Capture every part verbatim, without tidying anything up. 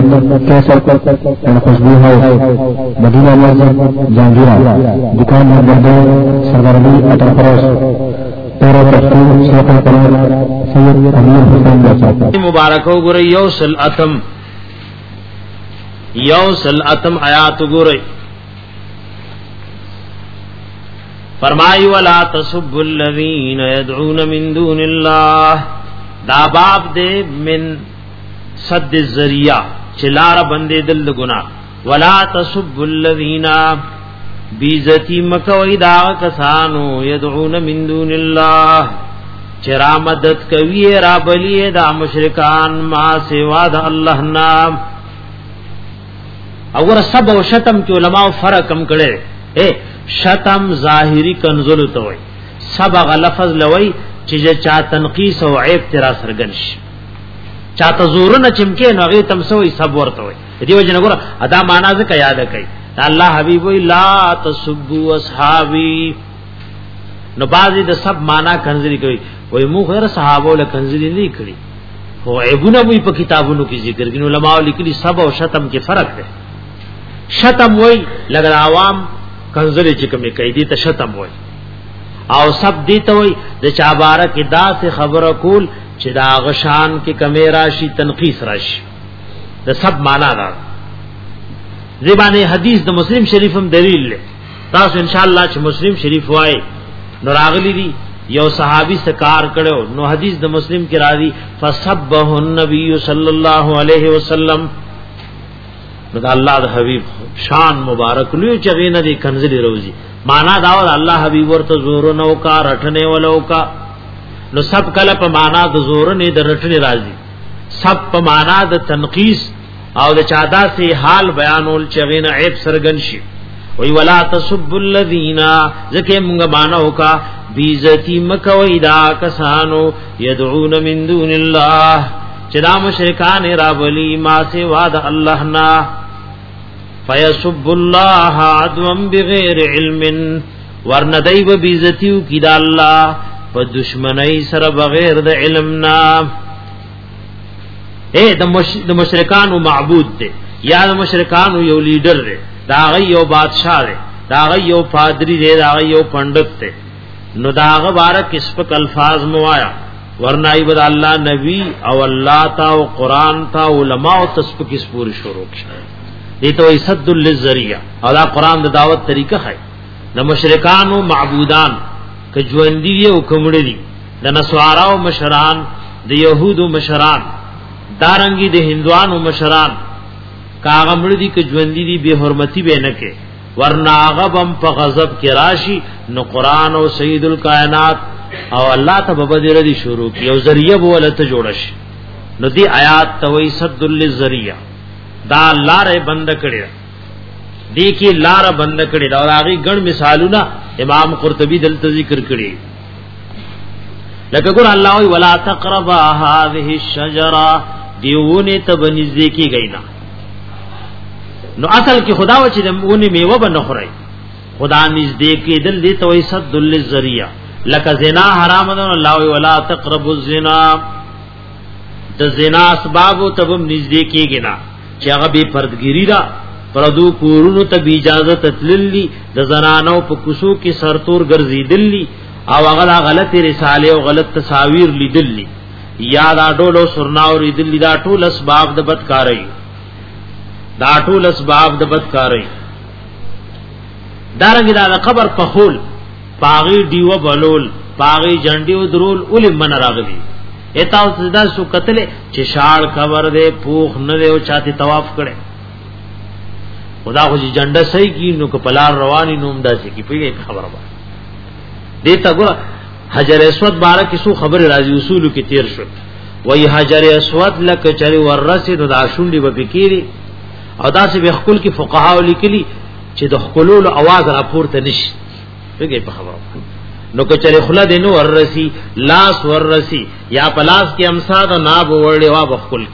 नंबर Qaiser and Khushboo house Madina मस्जिद जहांगीरा दुकान नंबर दो सरदारली अटल फरोश मुबारक हो गुरे यौसल अतम यौसल अतम आयात गुरे फरमाई वला तसुब्बुल लज़ीना यदऊन मिन दूनिल्लाह दा बाब दे मिन सद्द ज़रिया चिलार बंदे दिल गुना वला तसुब्बुल लज़ीना बीजती मकवई दा कसानो यदعون من دون الله چرا مدد کوي را بلی دا مشرکان ما سوا د الله نام اور سب او شتم کې علماء فرق کم کړي اے شتم ظاهری کنزل تو وي سب لفظ لوي چې چا تنقیس او عیب ترا سرګنش چا تزورن چمکه نو غي تم سوې سب ورته وي دیو جن ګور ادا معنا ځکه یاد کړئ الله حبیب لا تسبوا اصحابی نو بازی د سب معنا کنزلی کوي وای مو غیر صحابه له کنزلی نه کړی خو ایبونه وی په کتابونو کې ذکر کینو علماء لیکلي سب او شتم کې فرق دی شتم وای لګ عوام کنزلی چې کومه کوي دي ته شتم وای او سب دي ته وای د چا بارک دا سے خبره کول چې دا غشان کې کمی راشي تنقیس راشي د سب معنا دا زبان حدیث د مسلم شریفم دلیل له تاسو ان شاء الله چې مسلم شریف وای نو راغلی دی یو صحابي سکار کړو نو حدیث د مسلم کې راځي فسبح النبي صلی الله علیه وسلم نو د الله د حبیب شان مبارک لوی چې غینه دی کنزلی روزي معنا دا ول الله حبیب ورته زور نو کا رټنه ولو کا نو سب کله په معنا د زور نه د رټنه راځي سب په معنا د تنقیس او د چادا سے حال بیانول چغین عیب سرگن شي وی ولا تسب الذین زکه مونږه مانو کا بیزتی مکوی دا کسانو یدعون من دون الله چدا مشرکان را ولی ما سوا د الله نا فیسب الله عدوا بغیر علم ورندای و بیزتیو کی دا الله په دشمنی سره بغیر د علم نا اے د مشرکانو معبود دے یا د مشرکانو یو لیډر دے دا غي یو بادشاہ دے دا غي یو پادری دے دا غي یو پندت دے نو دا غ بارک اسپک الفاظ موایا ورنای بد الله نبی او الله تا او قران تا علماء او تسبک اس پوری شروع کی دې ته صد للذریعہ او دا قران د دعوت طریقه ہے د مشرکانو معبودان ک ژوندۍ او کومړي د نسواراو مشران د يهودو مشران دارنګي د هندوانو مشران کاغه مړ دي ک ژوند دي به حرمتي به نه کې ورنا غبم په غضب کې راشي نو قران او سید الکائنات او الله ته بدر دي شروع کی او ذریعہ بولته جوړ شي نو دی آیات توي صد للذریعہ دا لارې بند کړي دی کی لار بند کړي دا هغه ګڼ مثالونه امام قرطبي دلته ذکر کړي لکه ګور الله وی ولا تقربا هذه الشجره دیونه ته بنځ کی گئی نا نو اصل کې خدا و چې دونه میوه بنخوري خدا نږدې کې دل دې توي صد للذریعہ لکه زنا حرام ده الله وی ولا تقربوا الزنا د زنا اسباب ته بم نږدې کېږي نا چې هغه به پردګيري را پردو کورونو ته اجازه تتللی د زنانو په کوسو کې سرتور ګرځیدلی او هغه غلط رساله او غلط تصاویر لیدلی یا دا ډولو سرناو لیدلی دا ټول اسباب د بدکارۍ دا ټول اسباب د بدکارۍ دارنګ دا قبر په خول پاغي دیو بلول پاغي جنډیو درول اول من راغلی اته صدا سو قتل چې شاړ خبر دے پوخ نه دی او چاته طواف کړي خدا خو چې جنډه صحیح کی نو کپلار رواني نوم داسي کی پیږي خبره ده دیتا ګور حجر اسود بارک سو خبر راځي اصول کې تیر شو وای حجر اسود لک چری ورسه د عاشونډي وبکيري او داسې به خپل کې فقها لیکلي چې د خپلولو आवाज راپورته نشي پیږي په خبره نو که چری خلا دینو ورسی لاس ورسی یا پلاس کې امصاد ناب وړي وا بخل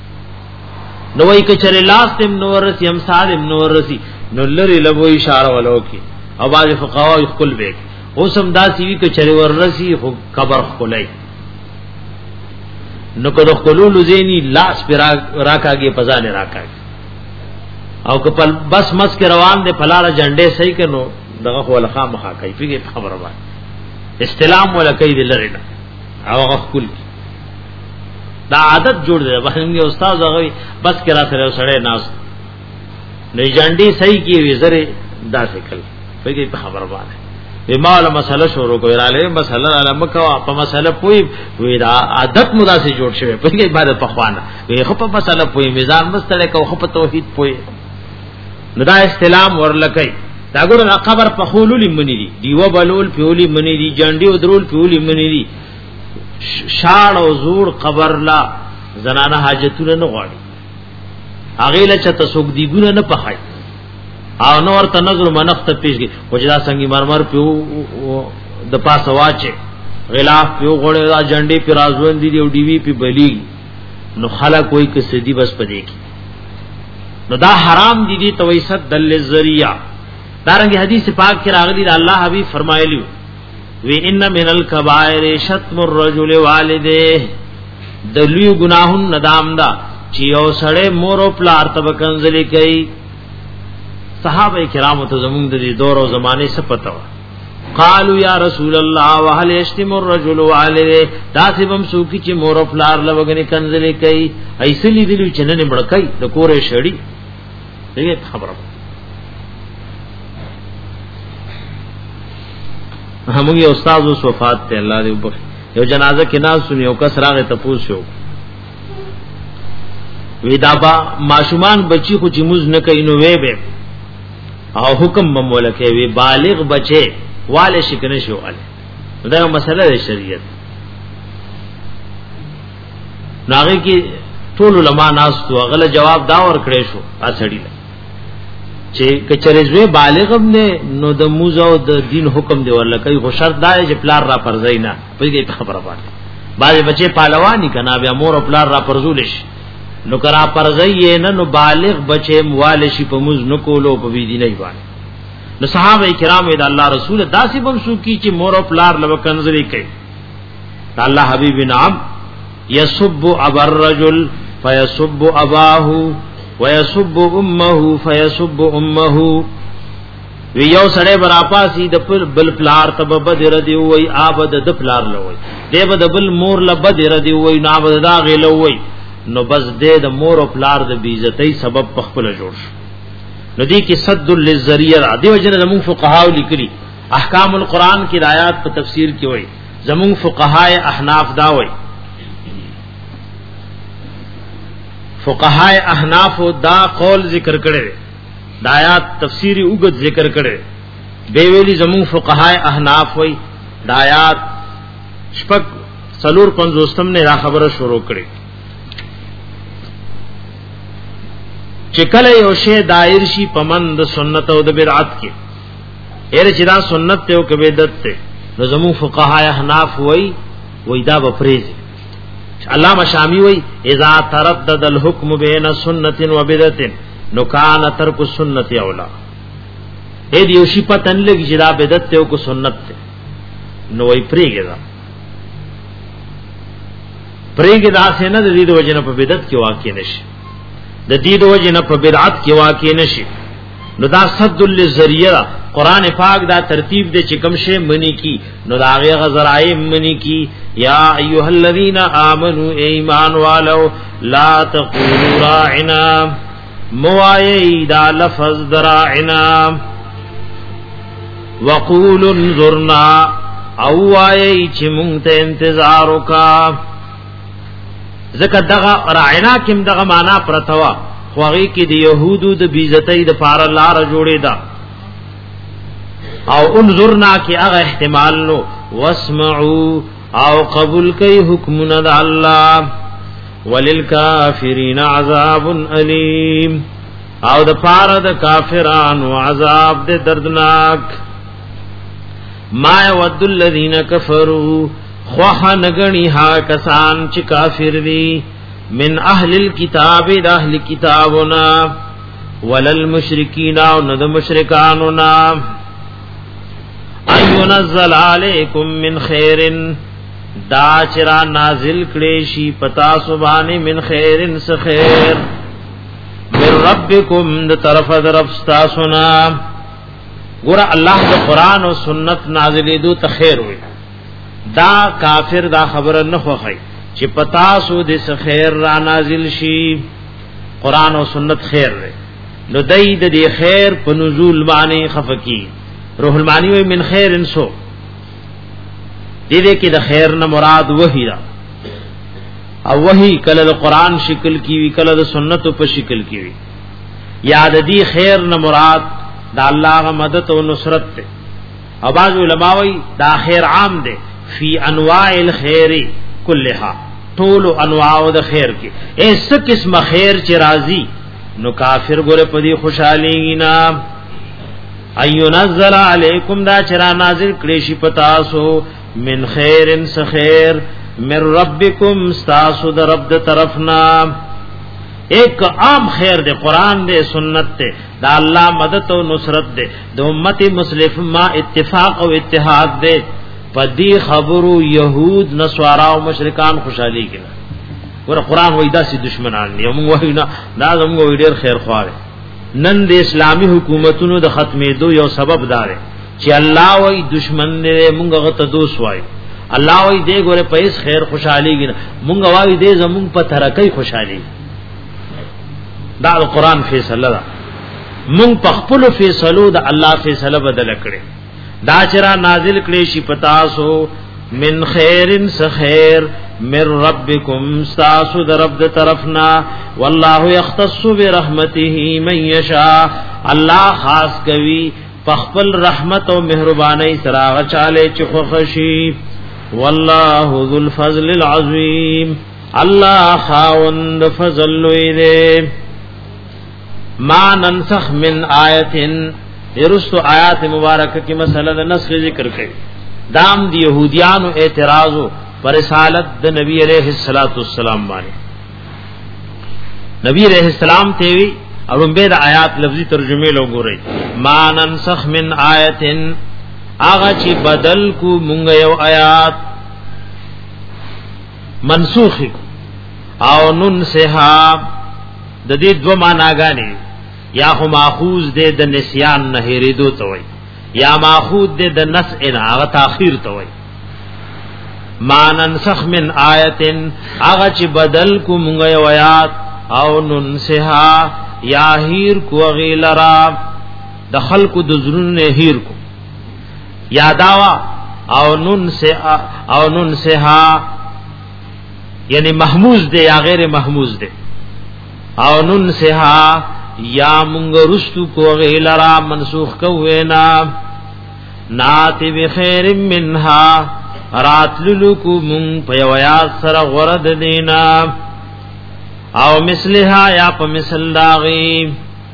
کې نو وای که چری لاس تم نو ورسی امصاد نو ورسی نو لری لبو اشاره ولو کې او باز فقها خپل به اوسم داسي وی که چری ورسی خو قبر خلای نو کدو خلول زینی لاس پر راکاږي پزان راکاږي او کپل بس مس کې روان دي فلاره جنډې صحیح کنو دغه خو لخوا مخا کوي فکر خبره وای استلام ولا کوي دلرنه او غفل دا عادت جوړ دی باندې استاد هغه بس کې را سره سره ناس نه جنډې صحیح کی وی زره دا شکل فکر خبره وای ایمال مسله شروع کوي رااله مسله علم کوا په مسله پوي وی دا عادت مداسه جوړ شوی په کې عبادت په خوانه وی خو په مسله پوي میزان مستړی کو خو په توحید پوي نو دا استلام ورلکای دا ګور قبر په خولول منی دي دیو بلول پیولي منی دي جانډي او درول پیولي منی دي شاړ او زور قبر لا زنانه حاجتونه نه غواړي هغه له چته سوق دی ګونه نه پخای او نو ورته نظر منفت پیش کی وجدا څنګه مرمر پیو د پاسه واچه غلاف پیو غړې دا جنډي پر ازوند دي او ډي وی پی بلی نو خلک کوئی کسدي بس پدې کی نو دا حرام دي دي تويست دل الذریعہ دارنګ حدیث پاک کې راغلی الله حبیب فرمایلی وی ان من الکبائر شتم الرجل والده دلیو گناہن ندام دا چې یو سړی مور او پلار ته کنځلې کوي صحابه کرام ته زمونږ د دې دور او زمانه څخه پته و قالوا یا رسول الله وهل يشتم الرجل والده دا سبم سوکی چې مور او پلار لوګنی کنځلې کوي ایسلی دلی چې نه مړکای د کورې شړی دغه خبره همغه یو استاد او وفات ته الله دې وبخ یو جنازه کې ناز سنیو کس راغه ته پوښیو ودا با ماشومان بچی خو چې موز نه کوي نو وې به او حکم مملکه وی بالغ بچي والے شکنه شو ال دا مسله د شریعت ناغه کې ټول علما ناس تو غل جواب دا ور کړې شو اڅړی چې کچریزوی بالغ هم نه نو د موزه او د دین حکم دی ورلکه خو شرط دا چې پلار را پرځای نه پېږي خبره پاتې باندې بچي پهلوانی کنا بیا مور او پلار را پرزولش نو کرا پرځای نه نو بالغ بچي موالشي په موز نو کولو په وی دی نه باندې نو صحابه کرام د الله رسول داسې بم سو کی چې مور او پلار لو کنځري کوي الله حبيب نام يسب ابا الرجل فيسب اباه ويسب امه فيسب امه وی یو سړی برا پاسی د بل پلار تب بدر دی وای آبد د پلار لوي دیو د بل مور ل بدر دی وای نا بد دا غلوي نو بس دې د مور او پلار د بیزتی سبب پخپل جوړ شو ندی کی صد للذریعہ دیو جن زمون فقهاو لیکلی احکام القرآن کی آیات په تفسیر کې وای زمون فقهای احناف دا وای فقهای احناف دا قول ذکر کړي د آیات تفسیری وګت ذکر کړي دی ویلی زمون فقهای احناف وای د آیات شپږ سلور پنځوستم نه را خبره شروع کړي چې کله یو شی دایر شي پمند سنت او د بدعت کې ایر چې دا سنت ته او کې بدعت ته نو زمون فقهای احناف وای وای دا بپریزي علامہ شامی وی اذا تردد الحكم بین سنت و بدعت نو کان ترک سنت اولا اے دیو شی پتن لګی چې دا بدعت ته او کو سنت ته نو وی پریګه دا پریګه دا څنګه د دې د وجنه په بدعت کې واقع نشي د دې د وجنه په بدعت کې واقع نشي نو دا صد للذریعہ قران پاک دا ترتیب دے چې کوم شی منی کی نو دا هغه غزرای منی کی یا ایها الذین آمنوا ایمان والو لا تقولوا راعنا موای دا لفظ دراعنا وقولوا انظرنا او وای چې مونږ ته انتظار وکا زکه دغه راعنا کوم دغه معنا پرتوا خوږی کې د يهودو د بیزتۍ د پار لار جوړې دا او انظرنا کی هغه احتمال نو واسمعوا او قبول کئ حکمنا د الله وللکافرین عذاب الیم او د پاره د کافرانو عذاب د دردناک ما ود الذین کفروا خوخ نگنی ها کسان چې کافر دي من اهل الكتاب د اهل کتابنا وللمشرکین او د مشرکاننا ان ينزل عليكم من خير دا چرا نازل کړي شي پتا سبحانه من خیرن س خیر من ربکم د طرف درف تاسونا ګور الله د قران او سنت نازلې دو ته خیر وي دا کافر دا خبر نه خوخی چې پتا سو د س خیر را نازل شي قران او سنت خیر دی نو دای د دې خیر په نزول باندې خفقی روح المانی وی من خیر انسو دې دې کې د خیر نه مراد وحی دا او وحی کله د قران شکل کی وی کله د سنت په شکل کی وی یاد دی خیر نه مراد دا الله غ مدد او نصرت ته او بعض علماء وی دا خیر عام دی فی انواع الخير كلها طول انواع د خیر کې ایس قسم خیر چې راضی نو کافر ګره پدی خوشالي نا ايو نزل علیکم دا چرا نازل کړي شي پتا سو من خیرن س خیر من ربکم استاسو د رب د طرفنا ایک عام خیر دے قرآن دے سنت دے دا اللہ مدد و نصرت دے دا امت مسلمہ اتفاق و اتحاد دے پدی خبرو یہود نسوارا و مشرکان خوشحالی کنا ورہ قرآن وی دا سی دشمنان دی امونگ وی نا دا زمونگ وی دیر خیر خوارے نن دے اسلامی حکومتونو دا ختمی دو یو سبب دارے چی اللہ وی دشمن دے مونگا غط دوس وائی اللہ وی دے گورے پیس خیر خوشحالی کنا مونگا وی دے زمونگ پا ترکی خوشحالی دا دا قرآن فیصلہ دا مونگ پخپلو فیصلو دا اللہ فیصلہ بدل کرے دا چرا نازل کړي شي پتاسو من خیرن س خیر من ربکم استاسو در رب طرفنا والله یختص برحمته من یشاء الله خاص کوي پخپل رحمت او مهرباني سره چاله چخشي والله ذو الفضل العظیم الله خاوند فضل لوی ما ننسخ من آیتن درست آیات مبارکہ کی مسئلہ دا نسخ ذکر کئی دام دی یہودیان و اعتراض پر رسالت دا نبی علیہ الصلوۃ والسلام باندې نبی علیہ السلام تیوی اور ان بید آیات لفظی ترجمے لوگو رہی ما ننسخ من آیتن آغا چی بدل کو منگ یو آیات منسوخی او ننسحا دا دی دو معناگانی یا خو ماخوذ دے د نسیان نه هریدو ته وای یا ماخوذ دے د نسء نه هغه تاخير ته وای ما ننسخ من آیتن هغه چې بدل کو مونږ یو آیات او ننسها یا هیر کو غیلرا د خلق د زرون نه هیر کو یا داوا او ننسها او ننسها یعنی محموز دے یا غیر محموز دے او ننسها یا مونږ رستو کو غیلرا منسوخ کوینا ناتی بخیر منها راتللو مونږ په یویات سره غرد دینا او مثلها یا په مثل داغي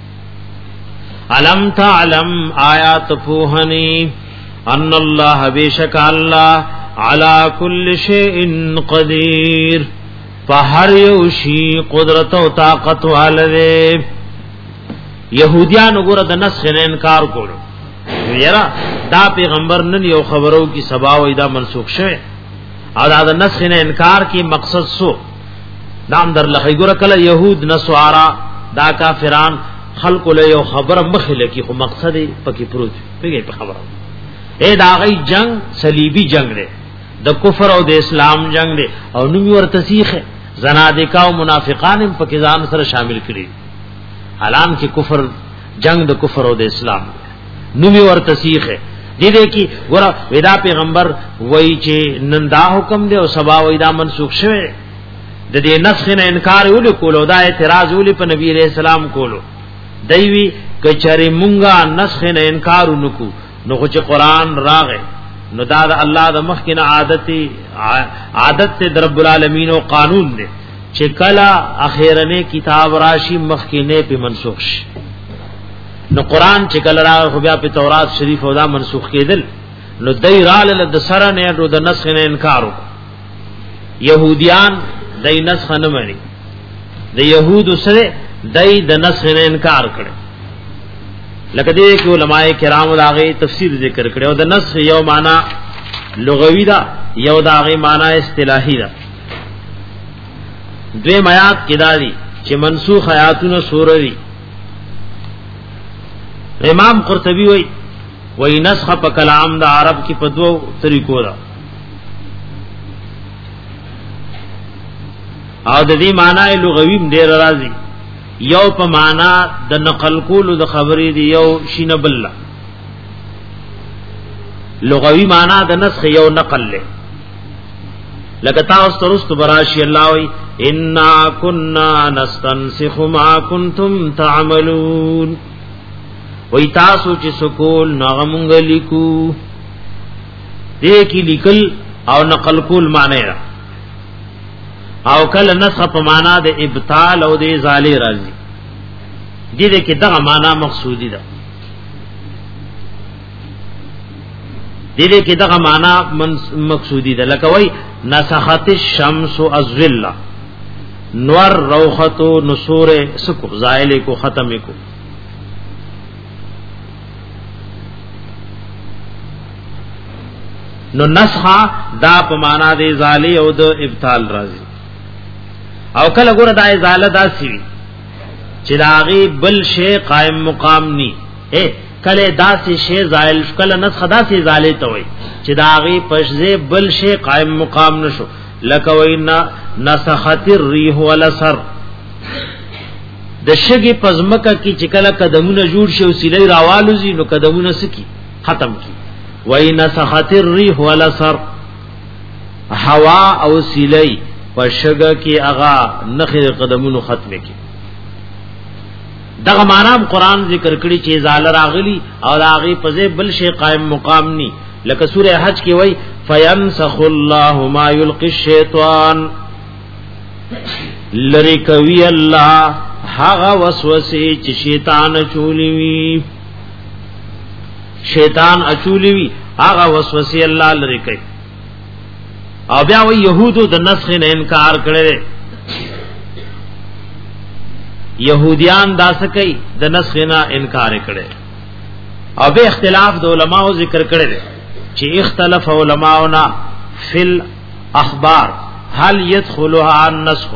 علم تعلم آیات فوهنی ان الله بیشک الله علی کل شیء قدیر فهر یوشی قدرت او طاقت والده یہودیان وګوره د نسخ نه انکار کولو یرا دا پیغمبر نن یو خبرو کی سبا وای دا منسوخ شوه او دا د نسخ نه انکار کی مقصد سو دام در لخی ګوره کله یهود نسوارا دا کافران خلق له یو خبر مخله کی خو مقصد پکې پروت پیږي په خبره اے دا غي جنگ صلیبی جنگ دی د کفر او د اسلام جنگ دی او نو ورته سیخه زنادقه او منافقان هم پکې ځان سره شامل کړي حالان کی کفر جنگ د کفر او د اسلام نو وی ورته سیخه دې دې کی ګور ودا پیغمبر وای چې نندا حکم دی او سبا وای دا منسوخ شوه د دې نسخ نه انکار ول کولو دا اعتراض ول په نبی عليه السلام کولو دوی کچری مونږه نسخ نه انکار نکو نو چې قران راغې نو دا د الله د مخ کې عادت عادت ته رب العالمین او قانون دی چې کلا اخیرنه کتاب راشی مخکینه په منسوخ شي نو قران چې کلا راغ خو بیا په تورات شریف او دا منسوخ کېدل نو دای رال د سره نه د نسخ نه انکار وکړو يهوديان دای نسخ نه مانی د يهود سره دای د نسخ نه انکار کړي لکه دې کې علماء کرام داغه تفسیر ذکر کړي او د نسخ یو معنا لغوی دا یو داغی معنی اصطلاحی دا دوی میات کداری چې منسوخ آیاتونه سوره دي امام قرطبی وای وای نسخ په کلام د عرب کې په دوو طریقو دا او د دې معنی لغوی ډیر راځي یو په معنا د نقل کولو د خبرې دی یو شین بالله لغوی معنا د نسخ یو نقل له لکه تاسو ترست براشی الله وی انا كنا نستنسخ ما كنتم تعملون وی تاسو چې سکول نغمونګ لیکو دې کې لیکل او نقل کول معنی را او کله نسخ په معنا د ابطال او د ازاله راځي دې کې دغه معنا مقصودی ده دې کې دغه معنا مقصودی ده لکه وای نسخت الشمس الظل نور روختو نسور سکو زائل کو ختم کو نو نسخ دا په معنا د ازاله او د ابطال راځي او کله ګوره د ازاله داسي چې داغي بل شی قائم مقام ني اے کله داسي شی زائل کله نسخ داسي ازاله ته وي چې داغي پښځه بل شی قائم مقام نشو لکه وینا نسخت الريح والسر د شګي پزمکه کی چې کله قدمونه جوړ شي او سیلې راوالو زی نو قدمونه سکی ختم کی وای نسخت الريح والسر هوا او سیلې پشګه کی اغا نخې قدمونو ختم کی دغه معنا قرآن ذکر کړي چې زال راغلی او راغي پځه بل شی قائم مقام ني لکه سوره حج کې وای فینسخ الله ما یلقي الشیطان لری کوي الله هغه وسوسه چې شیطان چولی وی شیطان اچولی وی هغه وسوسه الله لری کوي او بیا وی يهودو د نسخ نه انکار کړي يهوديان داس کوي د نسخ نه انکار کړي او به اختلاف د علماو ذکر کړي چې اختلاف علماونا فل اخبار هل يدخلها النسخ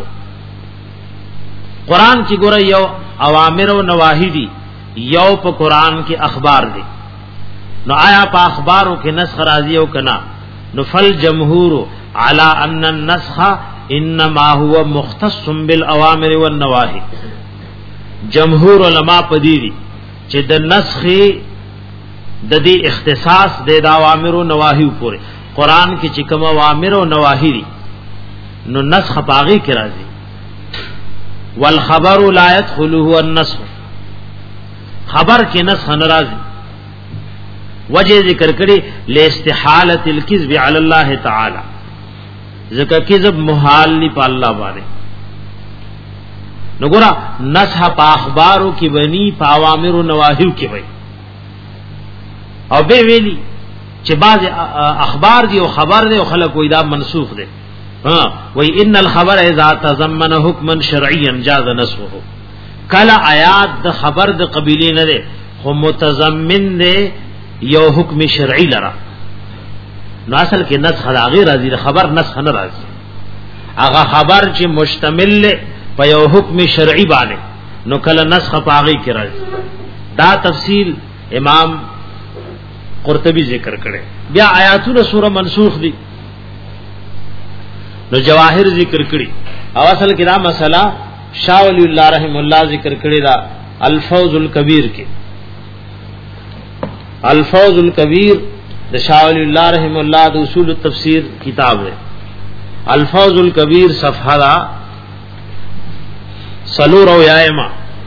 قران کې ګوره یو اوامر او نواهی دي یو په قران کې اخبار دي نو آیا په اخبارو کې نسخ راځي او کنا نو فل جمهور على ان النسخ انما هو مختص بالاوامر والنواهي جمهور علماء پدیری چې د نسخ د دې اختصاص د اوامر او نواهی پورې قران کې چې کوم اوامر او نواهی دي نو نسخ باغی کې راځي والخبر لا يدخله النسخ خبر کې نسخ ناراضي وجه ذکر کړي لاستحاله الكذب على الله تعالی ځکه کذب محال دی په الله باندې نګورا نسخ په اخبارو کې ونی په اوامر او نواهی کې وي او به ویلی چې بعض اخبار دی او خبر دی او خلک وې دا منسوخ دی ها وای ان الخبر اذا تضمن حکما شرعيا جاز نسخه کلا آیات د خبر د قبیله نه ده خو متضمن دی یو حکم شرعي لرا نو اصل کې نسخ غیر راځي خبر نسخ نه راځي هغه خبر چې مشتمل په یو حکم شرعي باندې نو کله نسخ پاغي کې راځي دا تفصیل امام قرطبی ذکر کړي بیا آیاتونه سوره منسوخ دي نو جواهر ذکر کړي او اصل کې دا مسله شاه ولی الله رحم الله ذکر کړي دا الفوز الکبیر کې الفوز الکبیر د شاه ولی الله رحم الله د اصول التفسیر کتاب ہے الفوز الکبیر صفحہ دا سلور او یایما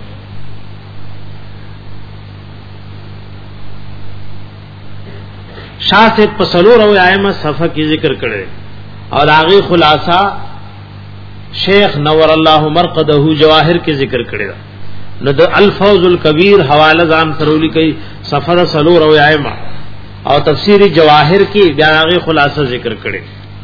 شاہ سے پسلور او یایما صفحہ کی ذکر کړي اور آغی خلاصہ شیخ نور اللہ مرقدہ جواہر کے ذکر کړي نو د الفوز الکبیر حوالہ ځان سرولی کوي صفحہ سلور او یایما او تفسیر جواہر کی بیا آغی خلاصہ ذکر کړي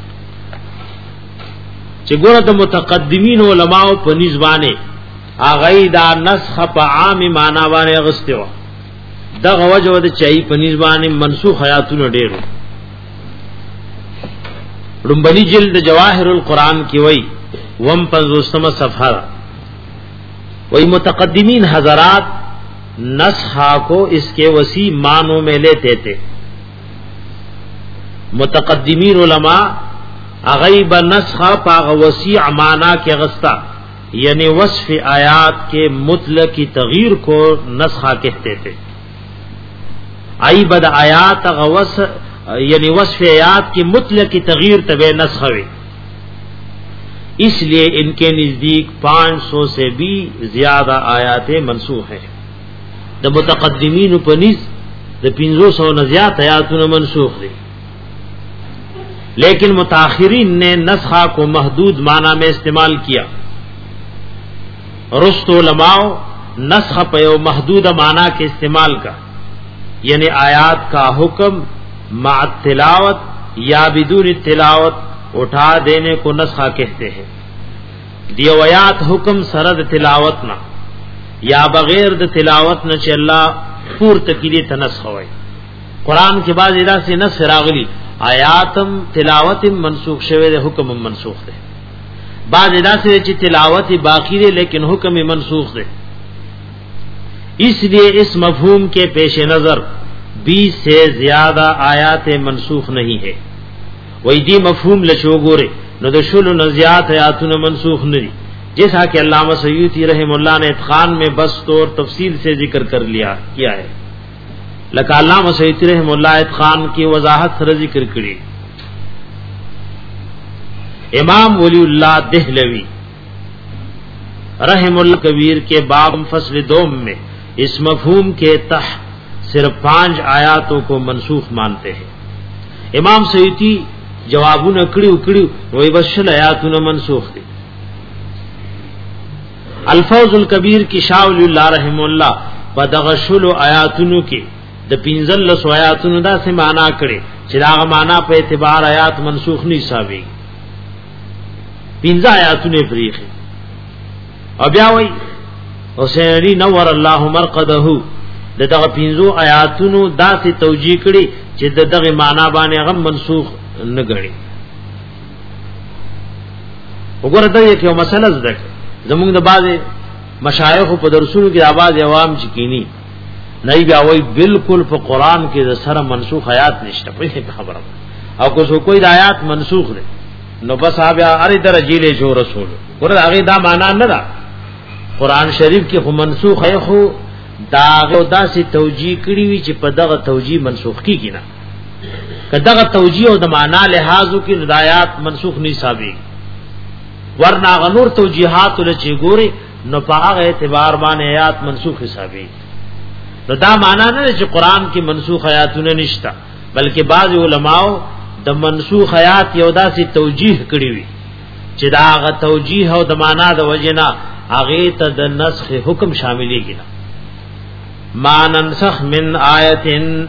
چې ګوره د متقدمین علماء په نسبانه اغه دا نسخ په عام معنا باندې غستو دغه وجه د چای په نسبانه منسوخ آیاتونه ډیرو رنبنی جلد جواہر القرآن کی وئی وم پنزوستم صفحہ وہی متقدمین حضرات نسخہ کو اس کے وسیع معنوں میں لیتے تھے. متقدمین علماء اغیب نسخہ پاغ وسیع معنی کے غستا یعنی وصف آیات کے مطلقی تغییر کو نسخہ کہتے تھے. عیبد آیات غوص یعنی وصف آیات کی مطلقی تغییر تبع نسخہ ہوئی. اس لیے ان کے نزدیک پانچ سو سے بھی زیادہ آیاتیں منسوخ ہیں. د متقدمین پنیز د پنځو سو نه زیات آیاتونه منسوخ دي، لیکن متاخرین نے نسخہ کو محدود معنی میں استعمال کیا. رست علماء نسخہ پہ محدود معنی کے استعمال کا یعنی آیات کا حکم مع تلاوت یا بدون تلاوت اٹھا دینے کو نسخہ کہتے ہیں. دیو آیات حکم سرد تلاوت نہ یا بغیر د تلاوت نہ چ اللہ پور تکیلی تنسخ ہوئے. قرآن کے بعد ادا سے نسخ راغلی آیاتم تلاوت منسوخ شوه دے حکم منسوخ دے. بعد ادا سے چ تلاوت باقی دے لیکن حکم منسوخ دے. اس لیے اس مفہوم کے پیش نظر بیس سے زیادہ آیات منسوخ نہیں ہے. وہی دی مفہوم لچو گورے نو د شلو نزیات آیاتونه منسوخ نہیں، جیسا کہ علامہ سیوطی رحم اللہ نے اتقان میں بسط اور تفصیل سے ذکر کر لیا کیا ہے. لکہ علامہ سیوطی رحم اللہ اتقان کی وضاحت سر ذکر کری. امام ولی اللہ دہلوی رحم اللہ کبیر کے باب فصل دوم میں اس مفہوم کے تحت صرف پانچ آیاتوں کو منسوخ مانتے ہیں. امام سیوطی جوابوں نے کڑیو کڑیو وہی بشل آیاتوں منسوخ دی. الفوز الکبیر کی شاہ ولی اللہ رحم اللہ بدغشل آیاتونو کی د پنځل سو آیاتونو دا سے معنی کړي چې دا معنی په اعتبار آیات منسوخ نه حسابي. پنځه آیاتونه فریخي او بیا وای حسین علی نور الله مرقده دغه پنځو آیاتونو دا سے توجیه کړي چې دغه معنی باندې غو منسوخ نه غړي. وګوره دا یو مسله زده زمونږ د بعض مشایخ په درسونو کې आवाज عوام چکینی نه بیا وای بالکل په قران کې د سره منسوخ آیات نشته په خبره او کو کوئی د آیات منسوخ ده نو بس بیا اری درجه له جو رسول ګوره هغه دا معنا نه ده. قران شریف کې خو منسوخ ہے خو داغه داسې توجیه کړی وی چې په دغه توجیه منسوخ کیږي نه کداغه توجیه او د معنا لحاظو کې هدایات منسوخ نه حسابي. ورنا غنور توجیحات لچې ګوري نو په هغه اعتبار باندې آیات منسوخ حسابي. نو دا معنا نه چې قران کې منسوخ آیاتونه نشتا، بلکې بعض علماو د منسوخ آیات یو داسې توجیه کړی وي چې دا هغه توجیه او د معنا د وجنا هغه ته د نسخ حکم شاملېږي نه. ما ننسخ من آیتن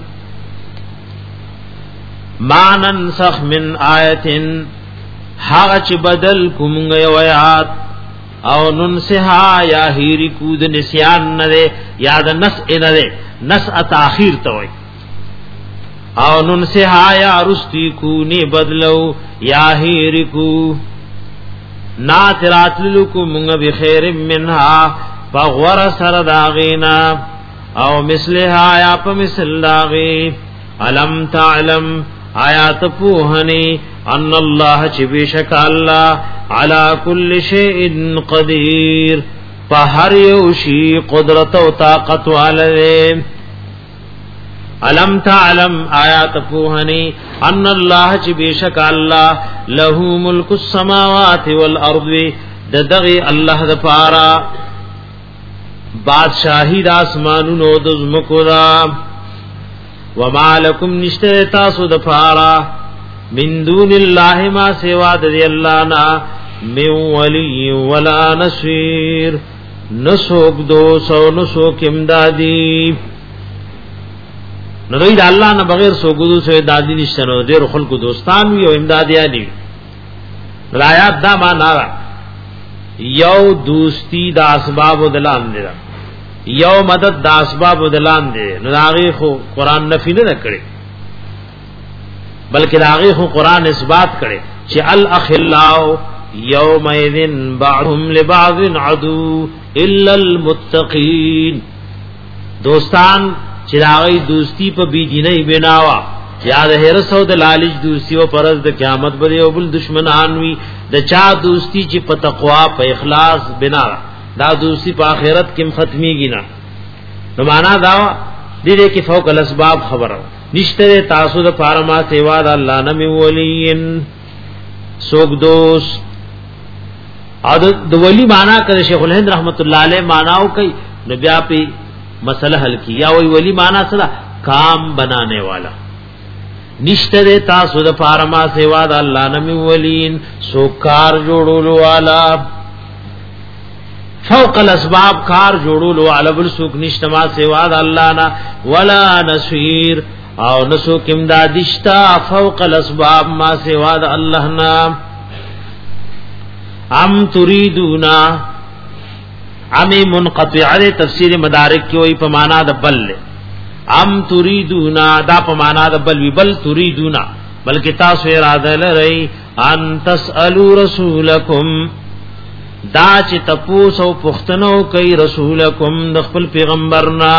ما ننسخ من آیتن هغه چې بدل کومږه یو آیات او ننسها یا هیری کود نسیان نه ده یا د نس نه ده نس تاخير ته وي او ننسها یا رستی کو نی بدلو یا هیری کو ناترات لکم بخیر منها فغور سر داغینا او مثلها یا په مثل داغی. علم تعلم آیات پوهنی ان الله چې بشک الله علی کل شیء قدیر په هر یو شی قدرت او طاقت والے. علم تعلم آیات پوهنی ان الله چې بشک الله له ملک السماوات والارض دغه الله د پارا بادشاہی د اسمانونو د زمکو دا. وما لکم نشته تاسو د پارا من دون الله ما سوا د الله نا من ولی ولا نصير نسوک دو سو نسوک امدادی. نو دوی د الله نه بغیر سوک دو سو امدادی نشته نو ډیر خلکو دوستان وی او امدادیانی. آیات دا معنا یو دوستی د اسباب دلان دي یو مدد د اسباب دلان دي نو هغه خو قران نفی نه کړی. بلکې داغه خو قران اثبات کړي چې الاخلاء یومئذ بعضهم لبعض عدو الا المتقین. دوستان چې داغه دوستی په بی دیني بناوا یا د هرس او د لالچ دوستی او پرز د قیامت بری او بل دشمنان وی د چا دوستی چې په تقوا په اخلاص بنا دا دوستی په آخرت کې ختميږي نه. نو معنا دا دې دې کې فوق الاسباب خبره نشته تاسو د فارما سیوا د الله نه می ولین سوګ دوست او د ولی معنا کړي شیخ الهند رحمت الله علیه معناو کوي نو بیا په مسئلہ حل کیا وی ولی معنا سره کام بنانے والا نشته تاسو د فارما سیوا د الله نه می ولین سو کار جوړولو والا فوق الاسباب کار جوړولو والا بل سوک نشته ما سیوا د الله نه ولا نصير او نسو کیم دادشتا فوق الاسباب ما سیوا د الله نه. ام تريدونا ام منقطع تفسیر مدارک کی وی په معنا د بل ام تريدونا دا په معنا د بل وی بل تريدونا بلکې تاسو اراده لرئ ان تسالو رسولکم دا چې تپوس او پختنو کوي رسولکم د خپل پیغمبرنا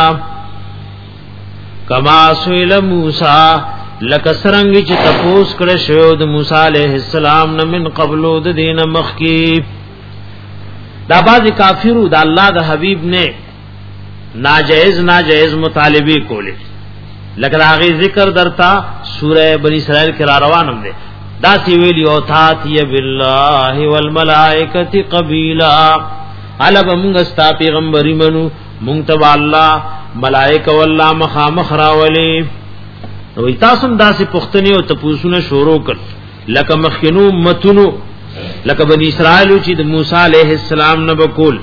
کما سئل موسی لکسرنګ چې تپوس کړه شو د موسی علیہ السلام نه من قبلو د دین مخکی. دا باز کافرو د الله د حبیب نے ناجائز ناجائز مطالبه کوله لکه هغه ذکر درتا سوره بنی اسرائیل کې را روانم ده دا سی ویلی او تاتی بالله والملائکه قبیلا علب موږ استا پیغمبري منو مونږ ته الله ملائکه والله مخامخ راولي نو تاسو داسې پښتني او تپوسونه شروع کړ لکه مخکینو متونو لکه بنی اسرائیل چې د موسی علیہ السلام نه بکول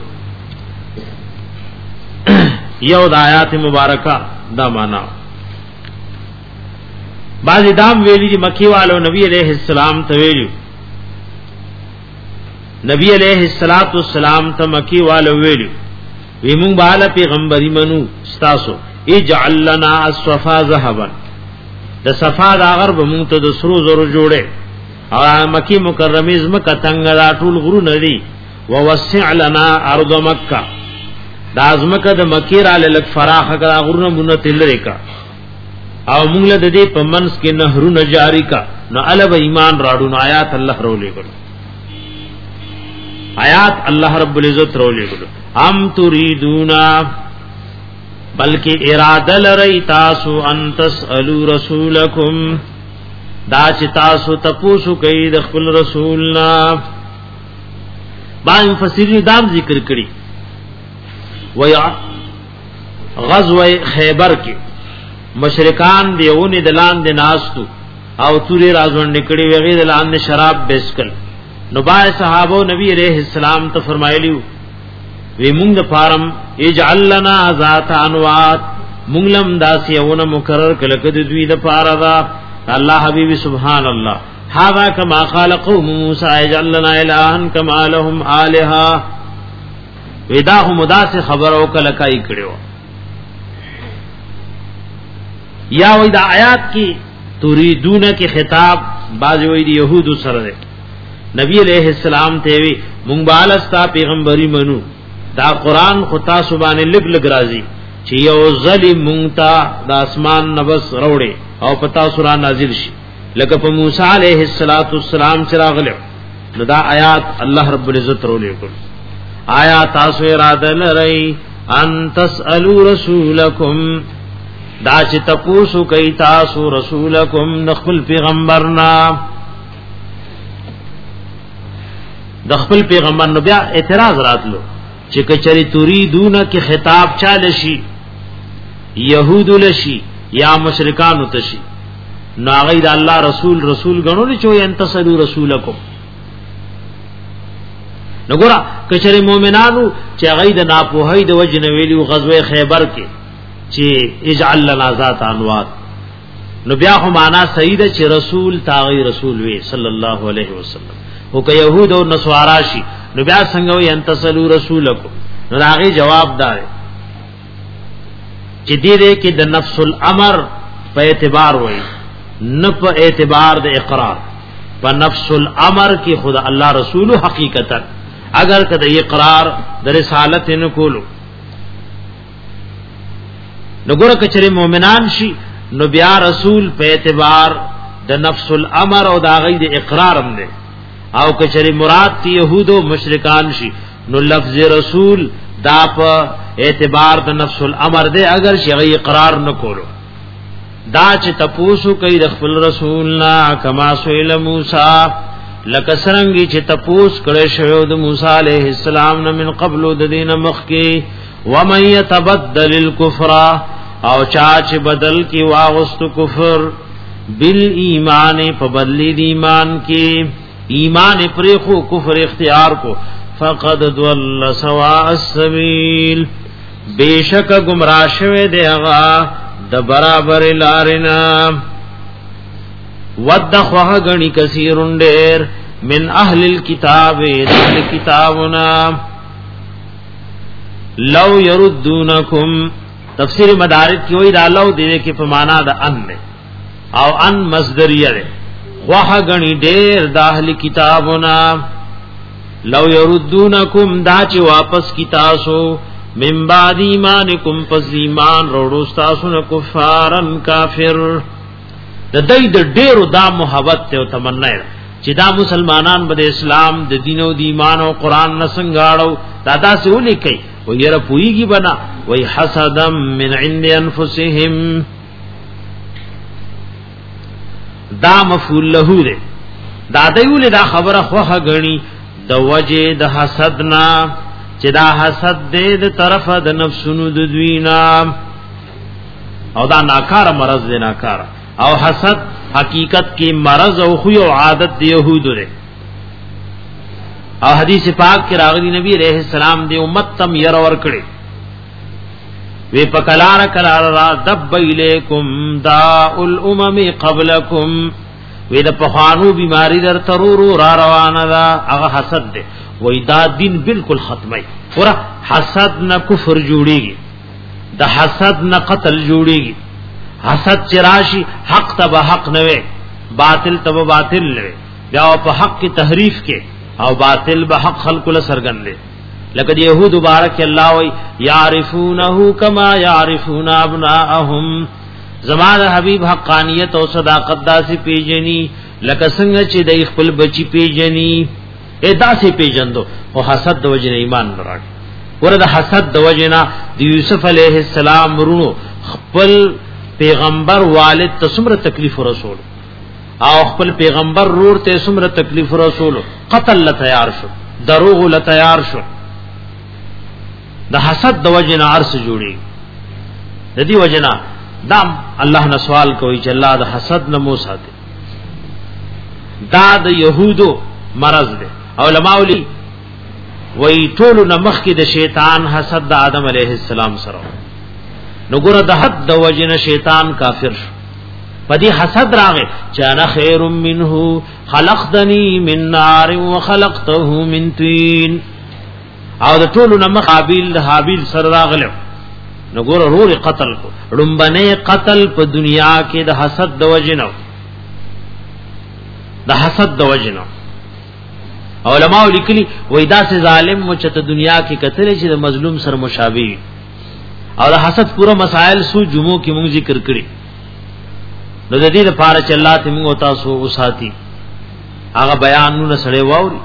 یو د آیات مبارکه دا معنا بعضی دام ویلی دی مکی والو نبی علیہ السلام ته ویلو نبی علیہ الصلات والسلام ته مکی والو ویلو وی مونږ بالا پیغمبري منو استاسو اجعل لنا الصفا ذهبا د صفا دا غرب مونږ ته د سرو زرو جوړه او مکی مکرمه زمکه څنګه دا ټول غرو ندی ووسع لنا ارض مکه دا ازمکه د مکی را لک فراخه غرا غرونه مونږ تل ریکا او مونږ له دې په منس کې نهرونه جاری کا نو الب ایمان راړو نو آیات الله رولې ګل آیات الله رب العزت رولې ګل ام تريدونا بلکې اراده لري تاسو ان تسالو رسولکم دا چې تاسو تپوسو کوي د خپل رسولنا باندې مفسرین دا ذکر کړي ویا غزوه خیبر کې مشرکان دیونه دلان د ناستو او توري رازون نکړي وغه دلان د شراب بیسکل نو با صحابه نبی عليه السلام ته فرمایلیو وی مونږ فارم اجعل لنا ذات انوات مونږ لم داسیونه مقرر کله کده دوی د پاره دا الله حبیبی سبحان الله هذا كما قال قوم موسى اجعل لنا الها كما لهم الها ودا هم داس خبرو کله کای کړو یا وې دا آیات کی تريدون کی خطاب باز وې دی يهود سره نبی علیہ السلام ته وی مونږ بالستا پیغمبري منو دا قران خطا سبحان لګ لګ راضي چې یو ظلم مونږه د اسمان نبس روړي او پتا سورہ نازل شي لکه په موسی علیہ الصلات والسلام چراغله نو دا آیات الله رب العزت رولې کړ آیات تاسو اراده لري ان تسالو رسولکم دا چې تاسو کوي تاسو رسولکم نخل پیغمبرنا د خپل پیغمبر نو بیا اعتراض راتلو چې کچری تريدون کې خطاب چاله شي يهود لشي یا مشرکان تشي ناغید الله رسول رسول غنول چې انتصروا رسولکم نګورا کچری مؤمنانو چې غید ناپوهی د وجن ویلو غزوه خیبر کې چې اجعل لنا ذات انوات نو بیا خو معنا صحیح ده چې رسول تاغي رسول وی صلی الله علیه وسلم او که يهود او نصارا شي نو بیا څنګه وي انتصلوا رسولکم نو هغه جواب دار چې دې دې کې د نفس الامر په اعتبار وای نه په اعتبار د اقرار په نفس الامر کې خدا الله رسول حقیقتا اگر کده اقرار د رسالت نه کولو نګور کچره مؤمنان شي نو بیا رسول په اعتبار د نفس الامر او د غي د اقرار هم ده او کچره مراد تی يهود او مشرکان شي نو لفظ رسول دا په اعتبار د نفس الامر ده اگر شي غي اقرار نه کولو دا چې تپوسو کوي د خپل رسول نا کما سئل موسی لکسرنګي چې تپوس کړي شوی د موسی عليه السلام نه من قبل د دین مخکي ومن يتبدل الكفر او چا چې بدل کی واغست کفر بالایمان په بدلی د ایمان کې ایمان پرې خو کفر اختیار کو فقد ضل سواء السبيل بیشک گمراه شوی دی هغه د برابر لارنا ود خوه غنی کثیرون ډیر من اهل الكتاب اهل کتابنا لو يردونکم تفسیر مدارک کی وی دا لو دې کې په معنا د ان نه او ان مصدریه ده خوه غنی ډیر د اهل کتابنا لو يردونکم دا چې واپس کی تاسو من بعد ایمانکم پس ایمان روڑو ستاسو نه کفارن کافر د دې د ډیرو دا محبت ته او تمنا چې دا مسلمانان به اسلام د دین او د ایمان او قران نه څنګهاړو دادا سے ولي کوي و ير پويږي بنا وای حسدم من عند انفسهم دا مفعول له ده دا دیول دا خبره خوخه غني د وجه د حسدنا چې دا حسد دې د طرفه د نفسونو د دوینا او دا ناکار مرض دی ناکار او حسد حقیقت کې مرض او خو او عادت د يهودو ده او حدیث پاک کې راغلی نبی عليه السلام دې امت تم ير ور کړي وی پکلار کلار را دب الیکم داء الامم قبلکم وی د پخوانو بیماری در ترورو را روانه دا هغه حسد ده وی دا دین بالکل ختمه ور حسد نه کفر جوړیږي د حسد نه قتل جوړیږي حسد چراشی حق تب حق نوے باطل تب باطل نوے بیا په حق کی تحریف کې او باطل به حق خلق له سرګن دے لقد یهود مبارک الله وی یعرفونه کما یعرفون ابناءهم زمان حبیب حقانیت او صداقت داسې پیجنی لکه څنګه چې د خپل بچی پیجنی ادا سے پیجندو او حسد د وجنه ایمان راړي ورته حسد د وجنه د یوسف علیه السلام ورونو خپل پیغمبر والد ته څومره تکلیف رسول او خپل پیغمبر رور ته څومره تکلیف رسول قتل ل تیار شو دروغ ل تیار شو د حسد د وجنه عرش جوړي د دې وجنه دام الله نه سوال کوي چې الله د حسد نه مو ساتي دا د يهودو مرض ده علماء لی وی ټول نمخ کې د شیطان حسد د آدم علیه السلام سره نو ګره د حد د وجنه شیطان کافر شو پدې حسد راغې چې انا خیر منه خلقتنی من نار وخلقته من طین او د ټول نمخ حابیل د حابیل سره راغلو نو ګره رور قتل کو رمبنه قتل په دنیا کې د حسد د وجنه د حسد د وجنه علماء لیکلي وای دا سه ظالم مو چې دنیا کې قتل چې د مظلوم سره مشابه او د حسد پورا مسائل سو جمعو کې موږ ذکر کړی نو د دې لپاره چې الله ته موږ تاسو وساتي هغه بیانونه سره ووري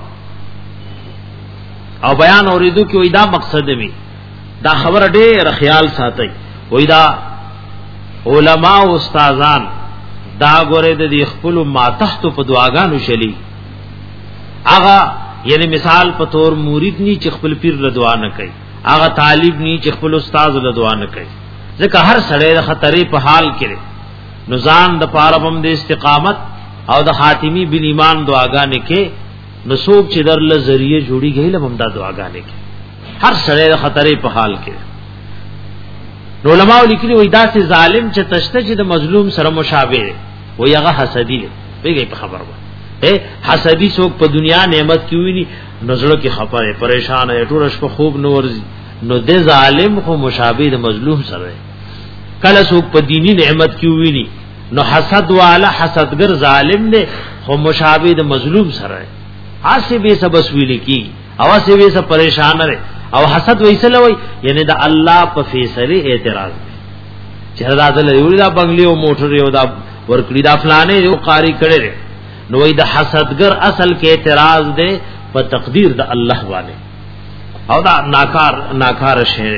او بیان اوریدو کې وای دا مقصد می دا خبر ډېر خیال ساتي وای دا علما او استادان دا غره د خپل ما تحت په دعاګانو شلی اغا یعنی مثال په تور مرید ني چې خپل پیر له دعا نه کوي اغا طالب ني چې خپل استاد له دعا نه کوي ځکه هر سړی د خطرې په حال کې نزان د پاربم د استقامت او د خاتمی بن ایمان دعاګانې کې نسوک چې در له ذریعہ جوړي غیله همدا دعاګانې کې هر سړی د خطرې په حال کې علماء لیکلي وای دا چې ظالم چې تشته چې د مظلوم سره مشابه وي هغه حسدی دی ویږي په خبره اے حسدی څوک په دنیا نعمت کې ویني نظر کې خپره پریشان ہے ټول شپه خوب نو ورزي نو د ظالم خو مشابه د مظلوم سره کله څوک په دینی نعمت کې ویني نو حسد والا حسدګر ظالم دی خو مشابه د مظلوم سره حاسه به سبس ویل کی اواسه به سب پریشان رہے او حسد ویسل وی یعنی دا الله په فیصله اعتراض چر دا دل یو دا بنگلی او موټر یو دا ورکړی دا فلانه یو قاری کړي نو وی د حسدګر اصل کې اعتراض دی په تقدیر د الله باندې او دا ناکار ناکار شعر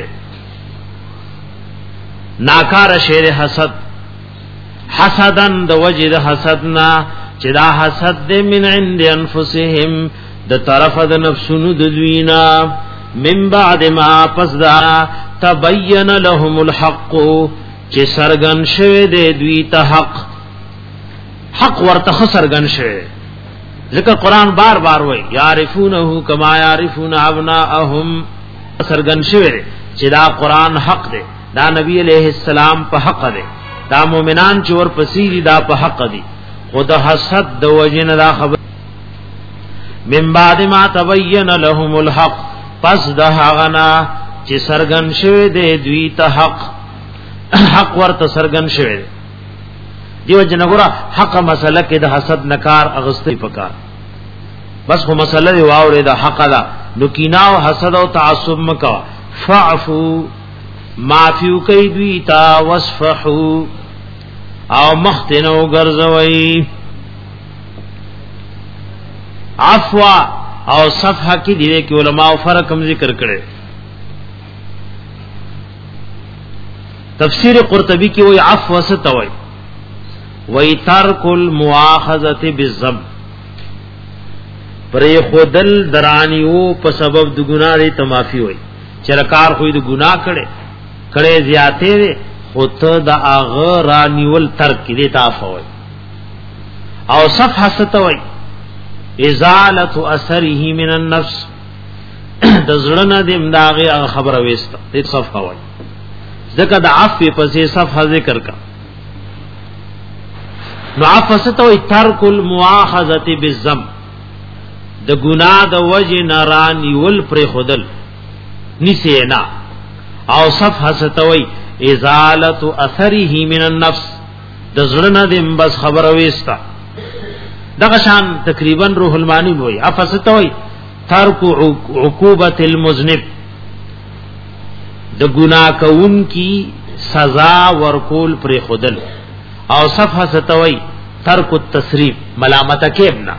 ناکار شعر حسد حسدن د وجد حسدنا چې دا حسد دې من عند انفسهم د طرف د نفسونو د دوینا من بعد ما پس دا تبین لهم الحق چې سرغن شوه دې دوی ته حق حق ورته سرغن شوه ذکر قرآن بار بار وای یعرفونه کما یعرفون ابناءهم سرغن شوه چې دا قرآن حق دی دا نبی علیہ السلام په حق دی دا مومنان چور پسیری دا په حق دی خود حسد د وجن دا خبر من بعد ما تبین لهم الحق پس د هغنا چې سرغن شوه دی دوی ته حق حق ورته سرغن شوه دیو جنګورا حق مسله کې د حسد نکار اغستې پکار بس خو مسله دی واورې د حق لا نو کینا او حسد او تعصب مکا فعفو معفو کوي دوی تا وصفحو او مختنو ګرځوي عفوا او صفحه کې دي کې علماء فرق هم ذکر کړي تفسیر قرطبی کې وی عفو ستوي وی ترک المؤاخذه بالذنب پر خودل درانیو په سبب د ګناه ری تمافي وي چرکار خو د ګناه کړي کړي زیاته خود د اغه رانیول ترک دې تعفو او صفحه ستوي ازاله اثره من النفس د زړه د امداغه خبره وسته دې صفحه وي ځکه د عفو په صفحه ذکر کا نو عفو ستوي ترک المؤاخذه بالذنب د ګناه د وجه نارانیول پر خودل نسینا او صفحه ستوي ازاله اثره من النفس د زړه د بس خبره وستا دغه شان تقریبا روح المانی وای افستوي ترک عقوبه المذنب د ګناه کون کی سزا ورکول پر خودل او صفحه ستوي ترک التسریب ملامت کېبنا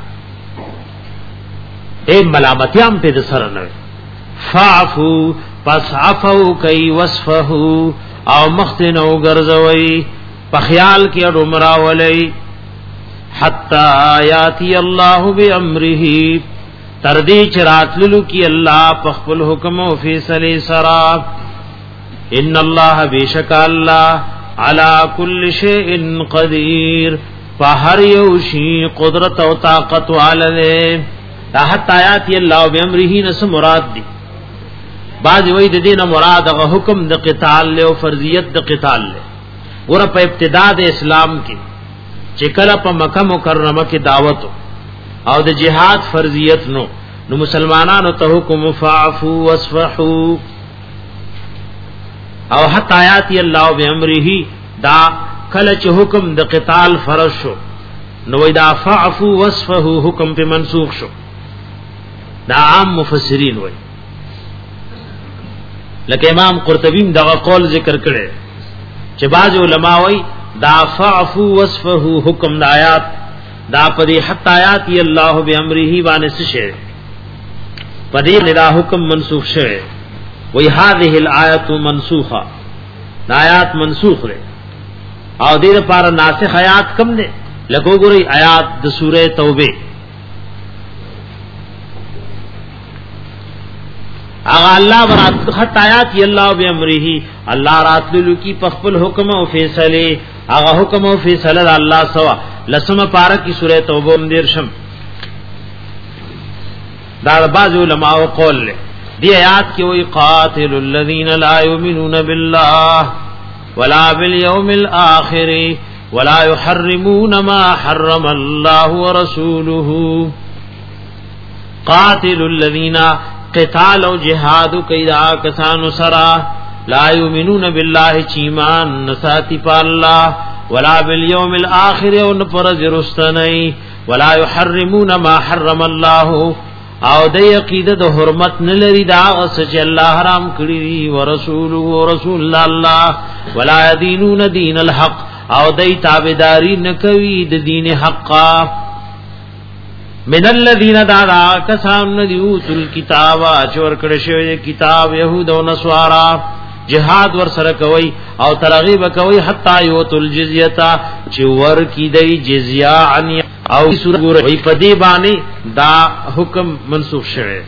اے ملامتیام په سر نه فعفو پس عفو کای وصفه او مختنو ګرځوي په خیال کې عمره ولي حتا یاتی الله بامره تر دې چراتلو کې الله په خپل حکم او فیصله سرا ان الله بیشک الله علی کل شیء قدیر فهر یو شی قدرت او طاقت والے دا حتا یاتی الله بامره نس مراد دی بعض وی د دینه مراد غو حکم د قتال له او فرضیت د قتال له ور په ابتدا د اسلام کې چې کله په مکه مکرمه کې دعوت او د جهاد فرضیت نو نو مسلمانانو ته حکم فعفو واصفحوا او حتی آیاتی الله بامره دا کله چې حکم د قتال فرض شو نو دا فعفو واصفحوا حکم په منسوخ شو دا عام مفسرین وایي لکه امام قرطبی دغه قول ذکر کړي چې بعض علما وایي دا فعفو وصفه حکم د آیات دا پدې حتی آیات ی الله بامره باندې څه شي پدې لدا حکم منسوخ شوه وی هذه الآیات منسوخه دا آیات منسوخ ده او دې لپاره ناسخ آیات کم ده لکه وګورئ آیات د سوره توبه اغه الله برات حتی آیات ی الله بامره الله راتلو کی پخپل حکم او فیصله اغه حکم او فیصله الله سوا لسمه پارا کی سوره توبه مدیرشم دا بعض علماء قول له دی آیات کی وی قاتل الذین لا یؤمنون بالله ولا بالیوم الاخر ولا يحرمون ما حرم الله ورسوله قاتل الذین قتال او جهاد کیدا کسانو سرا لا یؤمنون بالله چیمان نساتی پا اللہ ولا بالیوم الاخر ونفرج رستنی ولا يحرمون ما حرم الله او د عقیده د حرمت نه لري دا غس چې الله حرام کړی دی ورسول او رسول الله ولا يدينون دين الحق او دای تابعداري نه کوي د دین حق من الذين دعا کسان ندیوتل کتاب اچور کړه شوی کتاب يهود او نصارا جهاد ور سره کوي او ترغیب کوي حتا یوتل جزیه چې ور کی دی جزیه عن او سورہ ګور وی پدی باندې دا حکم منسوخ شوه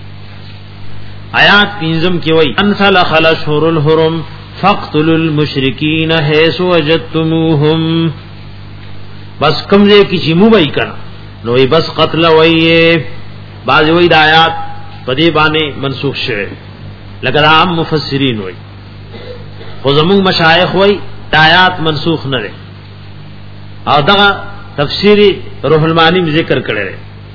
آیات پنځم کې وی انسل خلشور الحرم فقتلوا المشرکین حيث وجدتموهم بس کمزه کی چې مو وای کړه نو ای بس قتل وای باز وی د آیات پدی باندې منسوخ شوه لکه عام مفسرین وای خو زموږ مشایخ وای د آیات منسوخ نه ده او دا تفسیری روح المانی میں ذکر کرے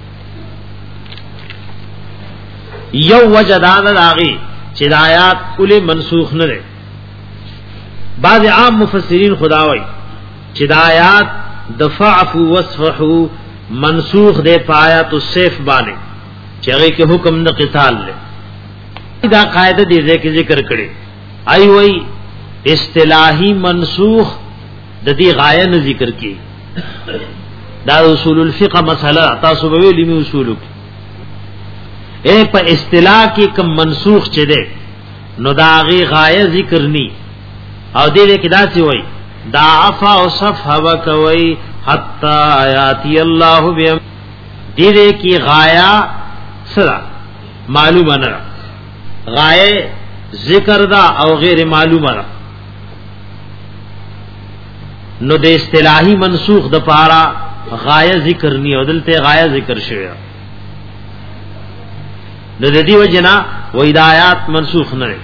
یو وجدان داغی چې آیات کله منسوخ نه ده بعض عام مفسرین خداوی چې آیات دفعوا وصفحوا منسوخ ده پایات السيف باندې چې هغه کې حکم د قتال له دا قاعده دې ذکر کړي ای وای اصطلاحی منسوخ د دې غایه نه ذکر کړي دا اصول الفقه مسئلہ تاسو به ویلی می اصول اے په اصطلاح کې کوم منسوخ چي ده نو دا غي غایه ذکر ني او دې کې دا څه وای دا عفا او صفح وکوي حتا آیاتی الله بهم دې کې غایه سره معلومه نه غایه ذکر دا او غیر معلومه نه نو د اصطلاحی منسوخ د پارا غایه ذکر نی او دلته غایه ذکر شوی نو د دې وجنا و ہدایات منسوخ نه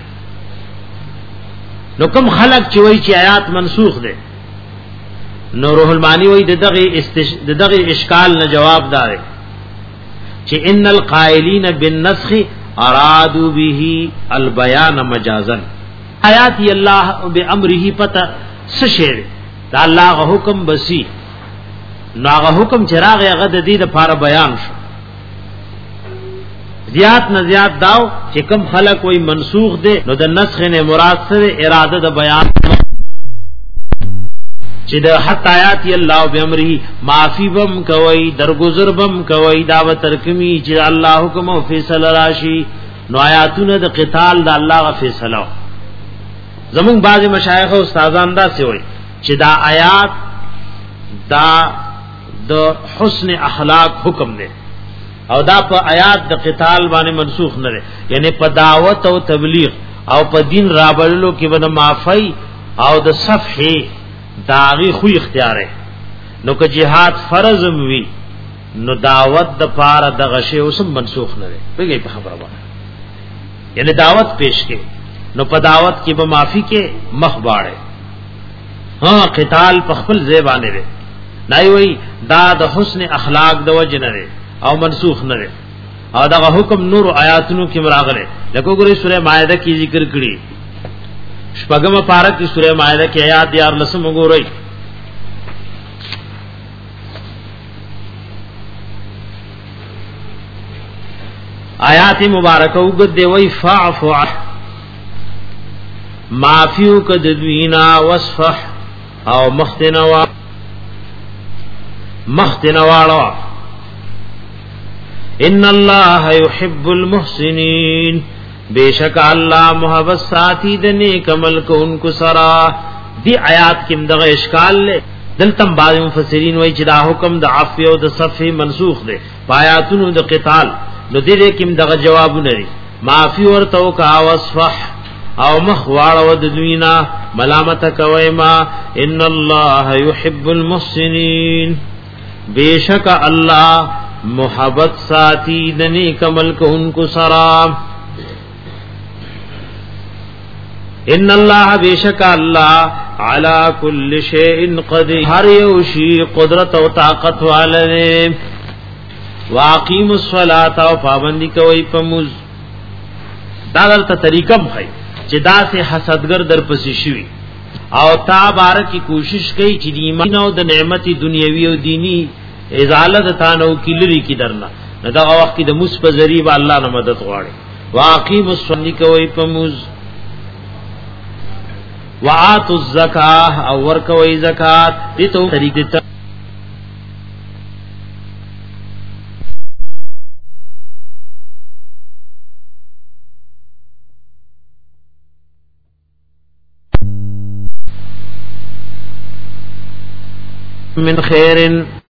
نو کوم خلق چې وای چې آیات منسوخ ده نو روح المانی وای د دغه استش... د دغه اشکال نه جواب دار چې ان القائلین بالنسخ ارادوا به البیان مجازا آیات الله بامره پتا سشیر دا الله غ حکم بسی ناغه حکم چراغ هغه د دې لپاره بیان شو زیات نه زیات داو چې کوم خلق وای منسوخ دي نو د نسخ نه مراد سره اراده د بیان چې د حت آیات الله بامره معافی بم کوي درگذر بم کوي دا ترکمی چې الله حکم او فیصله راشي نو آیاتونه د قتال د الله غ فیصله زمون بعض مشایخ او استادان دا سی وای چې دا آیات دا د حسن اخلاق حکم دی او دا په آیات د قتال باندې منسوخ نه دی یعنی په دعوت او تبلیغ او په دین رابللو کې به معافی او د صفحه داغي خو اختیار ہے نو که جهاد فرض وي نو دعوت د پاره د غشه اوس منسوخ نه دی پیږي په خبره باندې یعنی دعوت پیش کې نو په دعوت کې به معافی کې مخ باړي ها قتال په خپل زبانه دی نای وی دا د حسن اخلاق د وجه نه او منسوخ نه او دا حکم نور آیاتونو کې مراغله لکه ګورې سوره مائده کې ذکر کړي شپږم پارہ کې سوره مائده کې آیات یار لسم وګورئ آیات مبارکه وګد دی وی فاعف معفو کدوینا وصفح او مختنوا مختنواړو ان الله يحب المحسنين بیشک الله محبت ساتي د نیک عمل کوونکو سره دی آیات کې دغه اشکال له دلتم بعض مفسرین وایي چې دا حکم د عفو او د صفح منسوخ دی آیاتونو د قتال نو دې کې دغه جوابونه لري معافي ورته کا وصفح او مخ واړو د دوینا ملامت کوي ما ان الله يحب المحسنين بیشک الله محبت ساتي د نیک عمل کوونکو سره ان الله بیشک الله على كل شيء قدير هر یو شی قدرت او طاقت والے واقیم الصلاة او پابندی کوي پموز دا دلته طریقم خي چې دا سه حسدګر در پسې شي او تا بارکی کوشش کوي چې د ایمان او د نعمت دنیوي او دینی ازاله د تانو کلری کی درنه نه دا وخت کې د مس په ذریعہ الله نه مدد غواړي واقیم الصلی کوي په موز وآتوا الزکاه او ورکوي زکات دې ته طریقې من خیر